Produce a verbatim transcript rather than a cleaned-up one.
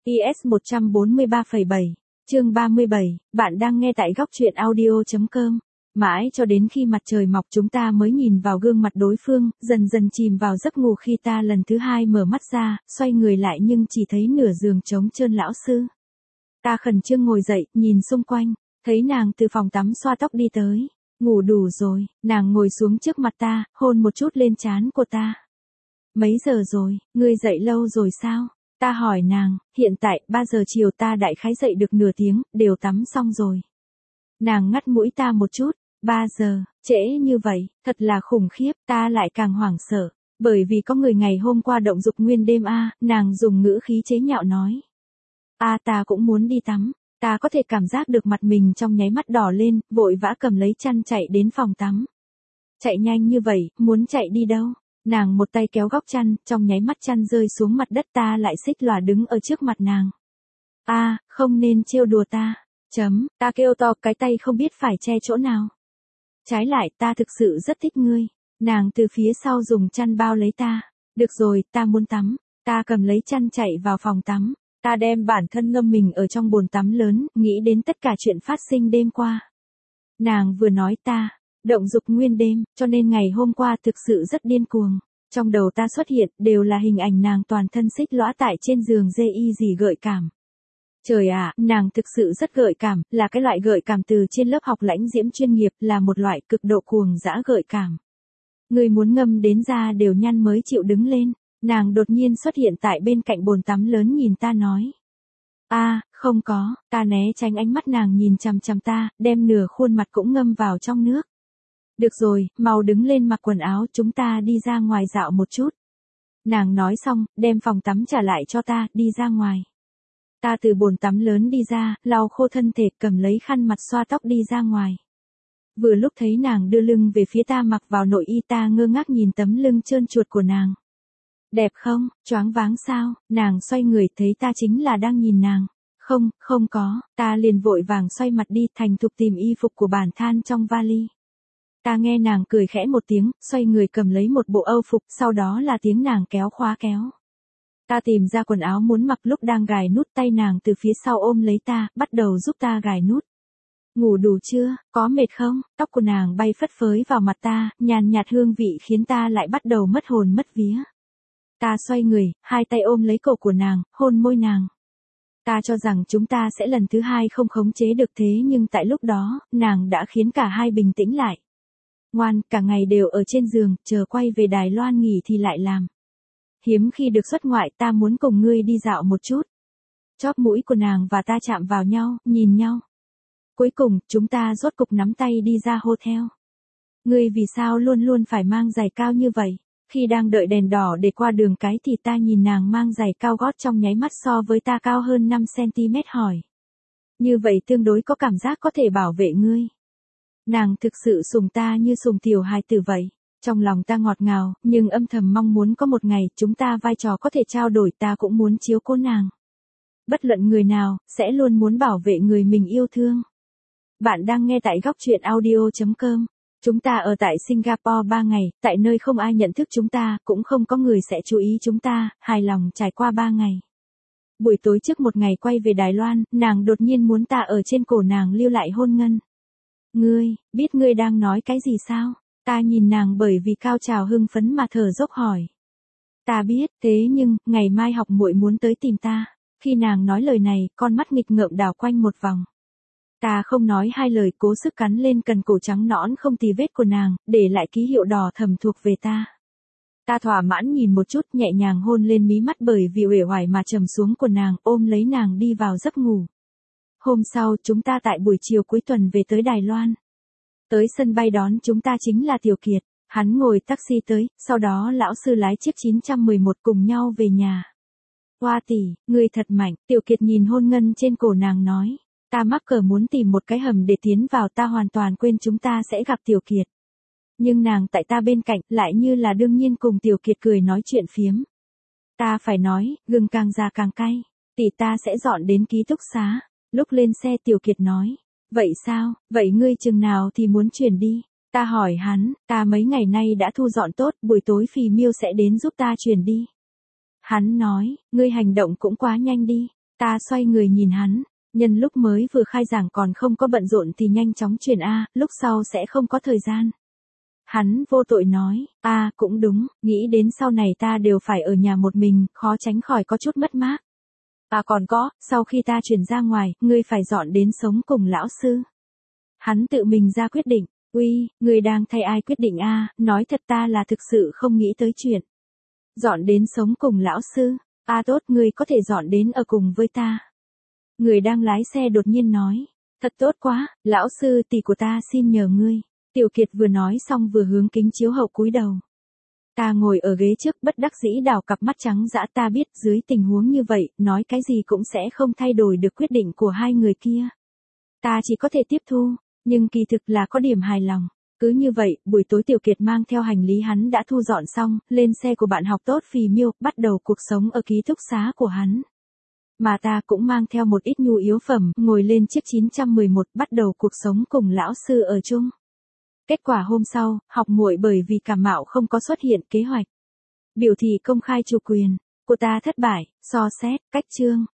i ét một trăm bốn mươi ba phẩy bảy, chương ba mươi bảy, bạn đang nghe tại góc truyện audio.com. Mãi cho đến khi mặt trời mọc chúng ta mới nhìn vào gương mặt đối phương, dần dần chìm vào giấc ngủ khi ta lần thứ hai mở mắt ra, xoay người lại nhưng chỉ thấy nửa giường trống trơn lão sư. Ta khẩn trương ngồi dậy, nhìn xung quanh, thấy nàng từ phòng tắm xoa tóc đi tới. Ngủ đủ rồi, nàng ngồi xuống trước mặt ta, hôn một chút lên trán của ta. Mấy giờ rồi, ngươi dậy lâu rồi sao? Ta hỏi nàng, hiện tại, ba giờ chiều ta đại khái dậy được nửa tiếng, đều tắm xong rồi. Nàng ngắt mũi ta một chút, ba giờ, trễ như vậy, thật là khủng khiếp, ta lại càng hoảng sợ. Bởi vì có người ngày hôm qua động dục nguyên đêm a, nàng dùng ngữ khí chế nhạo nói. A ta cũng muốn đi tắm, ta có thể cảm giác được mặt mình trong nháy mắt đỏ lên, vội vã cầm lấy chăn chạy đến phòng tắm. Chạy nhanh như vậy, muốn chạy đi đâu? Nàng một tay kéo góc chăn, trong nháy mắt chăn rơi xuống mặt đất ta lại xích lòa đứng ở trước mặt nàng. A, không nên trêu đùa ta. Chấm, ta kêu to cái tay không biết phải che chỗ nào. Trái lại ta thực sự rất thích ngươi. Nàng từ phía sau dùng chăn bao lấy ta. Được rồi, ta muốn tắm. Ta cầm lấy chăn chạy vào phòng tắm. Ta đem bản thân ngâm mình ở trong bồn tắm lớn, nghĩ đến tất cả chuyện phát sinh đêm qua. Nàng vừa nói ta, động dục nguyên đêm, cho nên ngày hôm qua thực sự rất điên cuồng. Trong đầu ta xuất hiện đều là hình ảnh nàng toàn thân xích lõa tại trên giường dê y gì gợi cảm. Trời ạ, nàng thực sự rất gợi cảm, là cái loại gợi cảm từ trên lớp học lãnh diễm chuyên nghiệp, là một loại cực độ cuồng dã gợi cảm. Người muốn ngâm đến da đều nhăn mới chịu đứng lên. Nàng đột nhiên xuất hiện tại bên cạnh bồn tắm lớn nhìn ta nói. A, không có, ta né tránh ánh mắt nàng nhìn chằm chằm ta, đem nửa khuôn mặt cũng ngâm vào trong nước. Được rồi, mau đứng lên mặc quần áo, chúng ta đi ra ngoài dạo một chút. Nàng nói xong, đem phòng tắm trả lại cho ta, đi ra ngoài. Ta từ bồn tắm lớn đi ra, lau khô thân thể, cầm lấy khăn mặt xoa tóc đi ra ngoài. Vừa lúc thấy nàng đưa lưng về phía ta mặc vào nội y, ta ngơ ngác nhìn tấm lưng trơn chuột của nàng. Đẹp không, choáng váng sao? Nàng xoay người thấy ta chính là đang nhìn nàng. Không, không có, ta liền vội vàng xoay mặt đi, thành thục tìm y phục của bản than trong vali. Ta nghe nàng cười khẽ một tiếng, xoay người cầm lấy một bộ âu phục, sau đó là tiếng nàng kéo khóa kéo. Ta tìm ra quần áo muốn mặc, lúc đang gài nút, tay nàng từ phía sau ôm lấy ta, bắt đầu giúp ta gài nút. Ngủ đủ chưa, có mệt không? Tóc của nàng bay phất phới vào mặt ta, nhàn nhạt hương vị khiến ta lại bắt đầu mất hồn mất vía. Ta xoay người, hai tay ôm lấy cổ của nàng, hôn môi nàng. Ta cho rằng chúng ta sẽ lần thứ hai không khống chế được, thế nhưng tại lúc đó, nàng đã khiến cả hai bình tĩnh lại. Ngoan, cả ngày đều ở trên giường, chờ quay về Đài Loan nghỉ thì lại làm. Hiếm khi được xuất ngoại, ta muốn cùng ngươi đi dạo một chút. Chóp mũi của nàng và ta chạm vào nhau, nhìn nhau. Cuối cùng, chúng ta rốt cục nắm tay đi ra hotel. Ngươi vì sao luôn luôn phải mang giày cao như vậy? Khi đang đợi đèn đỏ để qua đường cái thì ta nhìn nàng mang giày cao gót trong nháy mắt so với ta cao hơn năm xăng-ti-mét hỏi. Như vậy tương đối có cảm giác có thể bảo vệ ngươi. Nàng thực sự sủng ta như sủng tiểu hài tử vậy. Trong lòng ta ngọt ngào, nhưng âm thầm mong muốn có một ngày chúng ta vai trò có thể trao đổi, ta cũng muốn chiếu cố nàng. Bất luận người nào, sẽ luôn muốn bảo vệ người mình yêu thương. Bạn đang nghe tại góc truyện audio.com. Chúng ta ở tại Singapore ba ngày, tại nơi không ai nhận thức chúng ta, cũng không có người sẽ chú ý chúng ta, hài lòng trải qua ba ngày. Buổi tối trước một ngày quay về Đài Loan, nàng đột nhiên muốn ta ở trên cổ nàng lưu lại hôn ngân. Ngươi, biết ngươi đang nói cái gì sao? Ta nhìn nàng bởi vì cao trào hưng phấn mà thở dốc hỏi. Ta biết, thế nhưng, ngày mai học muội muốn tới tìm ta. Khi nàng nói lời này, con mắt nghịch ngợm đảo quanh một vòng. Ta không nói hai lời, cố sức cắn lên cần cổ trắng nõn không tì vết của nàng, để lại ký hiệu đỏ thầm thuộc về ta. Ta thỏa mãn nhìn một chút, nhẹ nhàng hôn lên mí mắt bởi vì uể oải mà trầm xuống của nàng, ôm lấy nàng đi vào giấc ngủ. Hôm sau, chúng ta tại buổi chiều cuối tuần về tới Đài Loan. Tới sân bay đón chúng ta chính là Tiểu Kiệt, hắn ngồi taxi tới, sau đó lão sư lái chiếc chín một một cùng nhau về nhà. Hoa tỷ, ngươi thật mạnh, Tiểu Kiệt nhìn hôn ngân trên cổ nàng nói. Ta mắc cỡ muốn tìm một cái hầm để tiến vào, ta hoàn toàn quên chúng ta sẽ gặp Tiểu Kiệt. Nhưng nàng tại ta bên cạnh, lại như là đương nhiên cùng Tiểu Kiệt cười nói chuyện phiếm. Ta phải nói, gừng càng già càng cay, tỷ ta sẽ dọn đến ký túc xá. Lúc lên xe Tiểu Kiệt nói, vậy sao, vậy ngươi chừng nào thì muốn chuyển đi? Ta hỏi hắn, ta mấy ngày nay đã thu dọn tốt, buổi tối Phì Miêu sẽ đến giúp ta chuyển đi. Hắn nói, ngươi hành động cũng quá nhanh đi. Ta xoay người nhìn hắn, nhân lúc mới vừa khai giảng còn không có bận rộn thì nhanh chóng chuyển A, lúc sau sẽ không có thời gian. Hắn vô tội nói, a cũng đúng, nghĩ đến sau này ta đều phải ở nhà một mình, khó tránh khỏi có chút mất mát. À còn có, sau khi ta chuyển ra ngoài, ngươi phải dọn đến sống cùng lão sư. Hắn tự mình ra quyết định, uy, ngươi đang thay ai quyết định a? Nói thật ta là thực sự không nghĩ tới chuyện. Dọn đến sống cùng lão sư, a tốt ngươi có thể dọn đến ở cùng với ta. Người đang lái xe đột nhiên nói, thật tốt quá, lão sư tỷ của ta xin nhờ ngươi. Tiểu Kiệt vừa nói xong vừa hướng kính chiếu hậu cúi đầu. Ta ngồi ở ghế trước bất đắc dĩ đảo cặp mắt trắng dã, ta biết dưới tình huống như vậy, nói cái gì cũng sẽ không thay đổi được quyết định của hai người kia. Ta chỉ có thể tiếp thu, nhưng kỳ thực là có điểm hài lòng. Cứ như vậy, buổi tối Tiểu Kiệt mang theo hành lý hắn đã thu dọn xong, lên xe của bạn học tốt Phì Miêu, bắt đầu cuộc sống ở ký túc xá của hắn. Mà ta cũng mang theo một ít nhu yếu phẩm, ngồi lên chiếc chín trăm mười một, bắt đầu cuộc sống cùng lão sư ở chung. Kết quả hôm sau, học muội bởi vì cảm mạo không có xuất hiện kế hoạch biểu thị công khai chủ quyền của ta thất bại, so xét, cách chương.